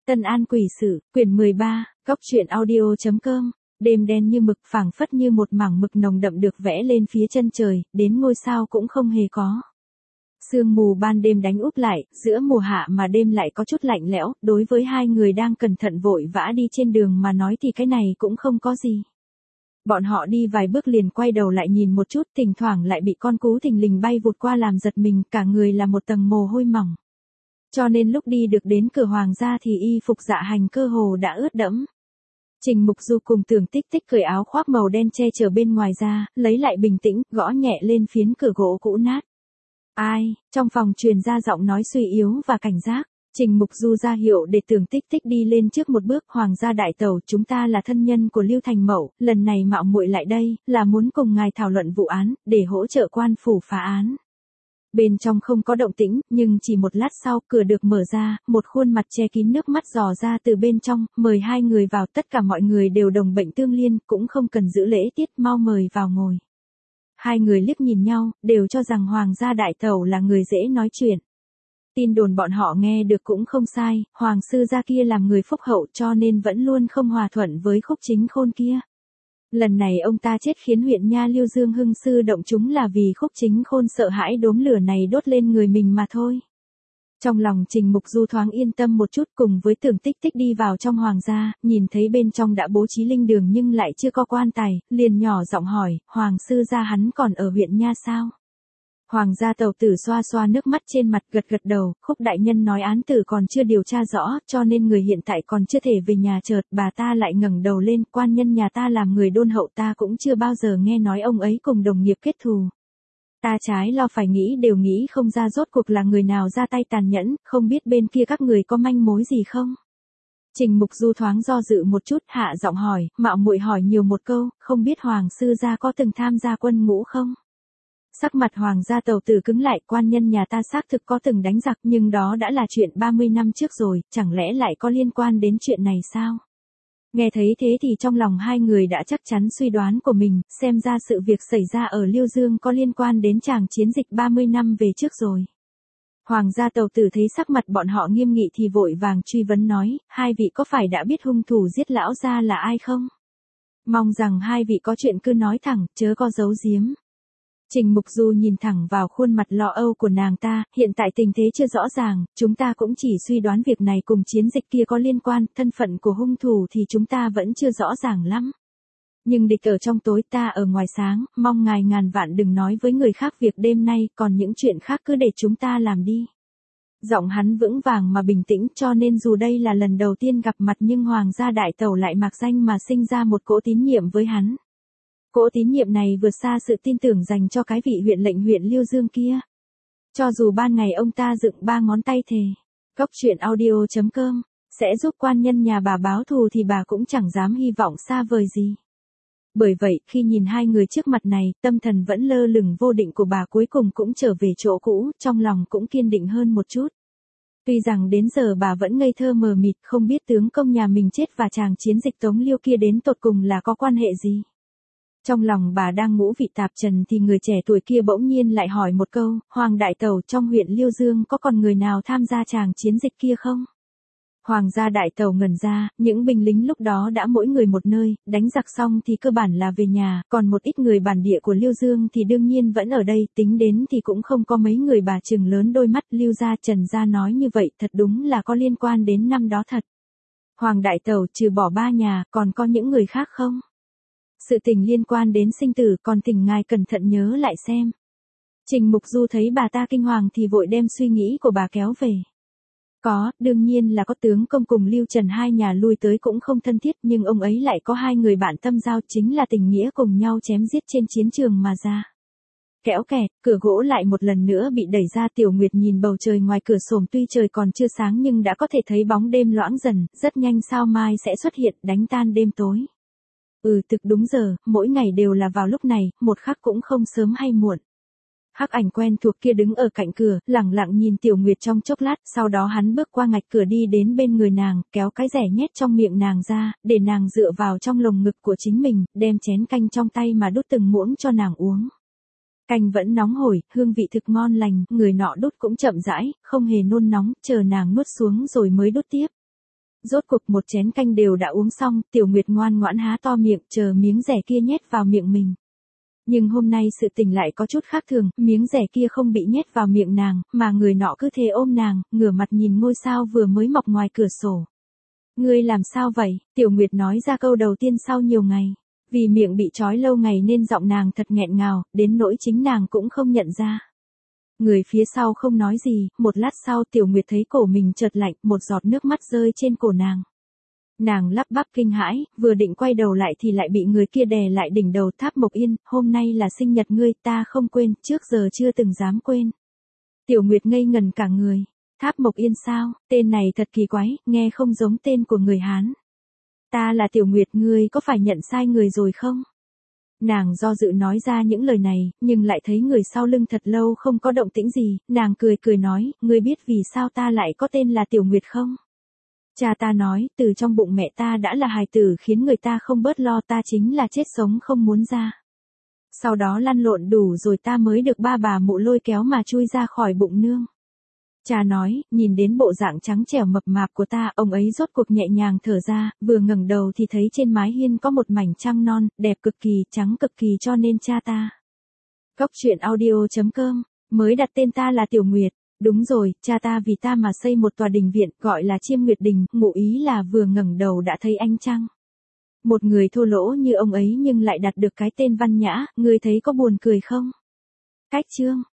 Tân An Quỷ Sự, quyển 13, góc truyện audio.com. Đêm đen như mực, phảng phất như một mảng mực nồng đậm được vẽ lên phía chân trời, đến ngôi sao cũng không hề có. Sương mù ban đêm đánh úp lại, giữa mùa hạ mà đêm lại có chút lạnh lẽo, đối với hai người đang cẩn thận vội vã đi trên đường mà nói thì cái này cũng không có gì. Bọn họ đi vài bước liền quay đầu lại nhìn một chút, thỉnh thoảng lại bị con cú thình lình bay vụt qua làm giật mình, cả người là một tầng mồ hôi mỏng. Cho nên lúc đi được đến cửa hoàng gia thì y phục dạ hành cơ hồ đã ướt đẫm. Trình Mục Du cùng Tưởng Tích Tích cởi áo khoác màu đen che chở bên ngoài ra, lấy lại bình tĩnh, gõ nhẹ lên phiến cửa gỗ cũ nát. Ai? Trong phòng truyền ra giọng nói suy yếu và cảnh giác. Trình Mục Du ra hiệu để Tưởng Tích Tích đi lên trước một bước. Hoàng gia đại tẩu, chúng ta là thân nhân của Lưu Thành Mậu, lần này mạo muội lại đây, là muốn cùng ngài thảo luận vụ án, để hỗ trợ quan phủ phá án. Bên trong không có động tĩnh, nhưng chỉ một lát sau, cửa được mở ra, một khuôn mặt che kín nước mắt dò ra từ bên trong, mời hai người vào. Tất cả mọi người đều đồng bệnh tương liên, cũng không cần giữ lễ tiết, mau mời vào ngồi. Hai người liếc nhìn nhau, đều cho rằng Hoàng gia đại tẩu là người dễ nói chuyện. Tin đồn bọn họ nghe được cũng không sai, Hoàng sư gia kia làm người phúc hậu cho nên vẫn luôn không hòa thuận với Khúc Chính Khôn kia. Lần này ông ta chết khiến huyện Nha Liêu Dương hưng sư động chúng là vì Khúc Chính Khôn sợ hãi đốm lửa này đốt lên người mình mà thôi. Trong lòng Trình Mục Du thoáng yên tâm một chút, cùng với Tưởng Tích Tích đi vào trong hoàng gia, nhìn thấy bên trong đã bố trí linh đường nhưng lại chưa có quan tài, liền nhỏ giọng hỏi, Hoàng sư gia hắn còn ở huyện Nha sao? Hoàng gia tẩu tử xoa xoa nước mắt trên mặt, gật gật đầu. Khúc đại nhân nói án tử còn chưa điều tra rõ, cho nên người hiện tại còn chưa thể về nhà. Chợt bà ta lại ngẩng đầu lên, quan nhân nhà ta làm người đôn hậu, ta cũng chưa bao giờ nghe nói ông ấy cùng đồng nghiệp kết thù. Ta trái lo phải nghĩ đều nghĩ không ra rốt cuộc là người nào ra tay tàn nhẫn, không biết bên kia các người có manh mối gì không? Trình Mục Du thoáng do dự một chút, hạ giọng hỏi, mạo muội hỏi nhiều một câu, không biết Hoàng sư gia có từng tham gia quân ngũ không? Sắc mặt Hoàng gia tẩu tử cứng lại, quan nhân nhà ta xác thực có từng đánh giặc, nhưng đó đã là chuyện 30 năm trước rồi, chẳng lẽ lại có liên quan đến chuyện này sao? Nghe thấy thế thì trong lòng hai người đã chắc chắn suy đoán của mình, xem ra sự việc xảy ra ở Liêu Dương có liên quan đến tràng chiến dịch 30 năm về trước rồi. Hoàng gia tẩu tử thấy sắc mặt bọn họ nghiêm nghị thì vội vàng truy vấn nói, hai vị có phải đã biết hung thủ giết lão gia là ai không? Mong rằng hai vị có chuyện cứ nói thẳng, chớ có giấu giếm. Trình Mục Du nhìn thẳng vào khuôn mặt lo âu của nàng ta, hiện tại tình thế chưa rõ ràng, chúng ta cũng chỉ suy đoán việc này cùng chiến dịch kia có liên quan, thân phận của hung thủ thì chúng ta vẫn chưa rõ ràng lắm. Nhưng địch ở trong tối, ta ở ngoài sáng, mong ngài ngàn vạn đừng nói với người khác việc đêm nay, còn những chuyện khác cứ để chúng ta làm đi. Giọng hắn vững vàng mà bình tĩnh, cho nên dù đây là lần đầu tiên gặp mặt nhưng Hoàng gia đại tẩu lại mạc danh mà sinh ra một cỗ tín nhiệm với hắn. Cỗ tín nhiệm này vượt xa sự tin tưởng dành cho cái vị huyện lệnh huyện Liêu Dương kia. Cho dù ban ngày ông ta dựng ba ngón tay thề, góc truyện audio.com, sẽ giúp quan nhân nhà bà báo thù thì bà cũng chẳng dám hy vọng xa vời gì. Bởi vậy, khi nhìn hai người trước mặt này, tâm thần vẫn lơ lửng vô định của bà cuối cùng cũng trở về chỗ cũ, trong lòng cũng kiên định hơn một chút. Tuy rằng đến giờ bà vẫn ngây thơ mờ mịt, không biết tướng công nhà mình chết và chàng chiến dịch Tống Liêu kia đến tột cùng là có quan hệ gì. Trong lòng bà đang ngũ vị tạp trần thì người trẻ tuổi kia bỗng nhiên lại hỏi một câu, Hoàng đại tẩu, trong huyện Liêu Dương có còn người nào tham gia chàng chiến dịch kia không? Hoàng gia đại tẩu ngẩn ra, những binh lính lúc đó đã mỗi người một nơi, đánh giặc xong thì cơ bản là về nhà, còn một ít người bản địa của Liêu Dương thì đương nhiên vẫn ở đây, tính đến thì cũng không có mấy người. Bà trừng lớn đôi mắt. Lưu gia Trần gia nói như vậy thật đúng là có liên quan đến năm đó thật. Hoàng đại tẩu, trừ bỏ ba nhà, còn có những người khác không? Sự tình liên quan đến sinh tử, còn thỉnh ngài cẩn thận nhớ lại xem. Trình Mục Du thấy bà ta kinh hoàng thì vội đem suy nghĩ của bà kéo về. Có, đương nhiên là có, tướng công cùng Lưu Trần hai nhà lui tới cũng không thân thiết, nhưng ông ấy lại có hai người bạn tâm giao, chính là tình nghĩa cùng nhau chém giết trên chiến trường mà ra. Kéo kẹt, cửa gỗ lại một lần nữa bị đẩy ra. Tiểu Nguyệt nhìn bầu trời ngoài cửa sổ, tuy trời còn chưa sáng nhưng đã có thể thấy bóng đêm loãng dần, rất nhanh sao mai sẽ xuất hiện, đánh tan đêm tối. Thực đúng giờ, mỗi ngày đều là vào lúc này, một khắc cũng không sớm hay muộn. Hắc ảnh quen thuộc kia đứng ở cạnh cửa, lẳng lặng nhìn Tiểu Nguyệt trong chốc lát, sau đó hắn bước qua ngạch cửa đi đến bên người nàng, kéo cái rẻ nhét trong miệng nàng ra, để nàng dựa vào trong lồng ngực của chính mình, đem chén canh trong tay mà đút từng muỗng cho nàng uống. Canh vẫn nóng hổi, hương vị thực ngon lành, người nọ đút cũng chậm rãi, không hề nôn nóng, chờ nàng nuốt xuống rồi mới đút tiếp. Rốt cuộc một chén canh đều đã uống xong, Tiểu Nguyệt ngoan ngoãn há to miệng chờ miếng rẻ kia nhét vào miệng mình. Nhưng hôm nay sự tình lại có chút khác thường, miếng rẻ kia không bị nhét vào miệng nàng, mà người nọ cứ thế ôm nàng, ngửa mặt nhìn ngôi sao vừa mới mọc ngoài cửa sổ. Ngươi làm sao vậy? Tiểu Nguyệt nói ra câu đầu tiên sau nhiều ngày. Vì miệng bị trói lâu ngày nên giọng nàng thật nghẹn ngào, đến nỗi chính nàng cũng không nhận ra. Người phía sau không nói gì, một lát sau Tiểu Nguyệt thấy cổ mình chợt lạnh, một giọt nước mắt rơi trên cổ nàng. Nàng lắp bắp kinh hãi, vừa định quay đầu lại thì lại bị người kia đè lại đỉnh đầu. Tháp Mộc Yên, hôm nay là sinh nhật ngươi, ta không quên, trước giờ chưa từng dám quên. Tiểu Nguyệt ngây ngần cả người. Tháp Mộc Yên sao, tên này thật kỳ quái, nghe không giống tên của người Hán. Ta là Tiểu Nguyệt, ngươi có phải nhận sai người rồi không? Nàng do dự nói ra những lời này, nhưng lại thấy người sau lưng thật lâu không có động tĩnh gì, nàng cười cười nói, ngươi biết vì sao ta lại có tên là Tiểu Nguyệt không? Cha ta nói, từ trong bụng mẹ ta đã là hài tử khiến người ta không bớt lo, ta chính là chết sống không muốn ra. Sau đó lăn lộn đủ rồi ta mới được ba bà mụ lôi kéo mà chui ra khỏi bụng nương. Cha nói, nhìn đến bộ dạng trắng trẻo mập mạp của ta, ông ấy rốt cuộc nhẹ nhàng thở ra, vừa ngẩng đầu thì thấy trên mái hiên có một mảnh trăng non, đẹp cực kỳ, trắng cực kỳ, cho nên cha ta. Góc truyện audio.com, mới đặt tên ta là Tiểu Nguyệt. Đúng rồi, cha ta vì ta mà xây một tòa đình viện, gọi là Chiêm Nguyệt Đình, ngụ ý là vừa ngẩng đầu đã thấy ánh trăng. Một người thô lỗ như ông ấy nhưng lại đặt được cái tên văn nhã, ngươi thấy có buồn cười không? Cách chương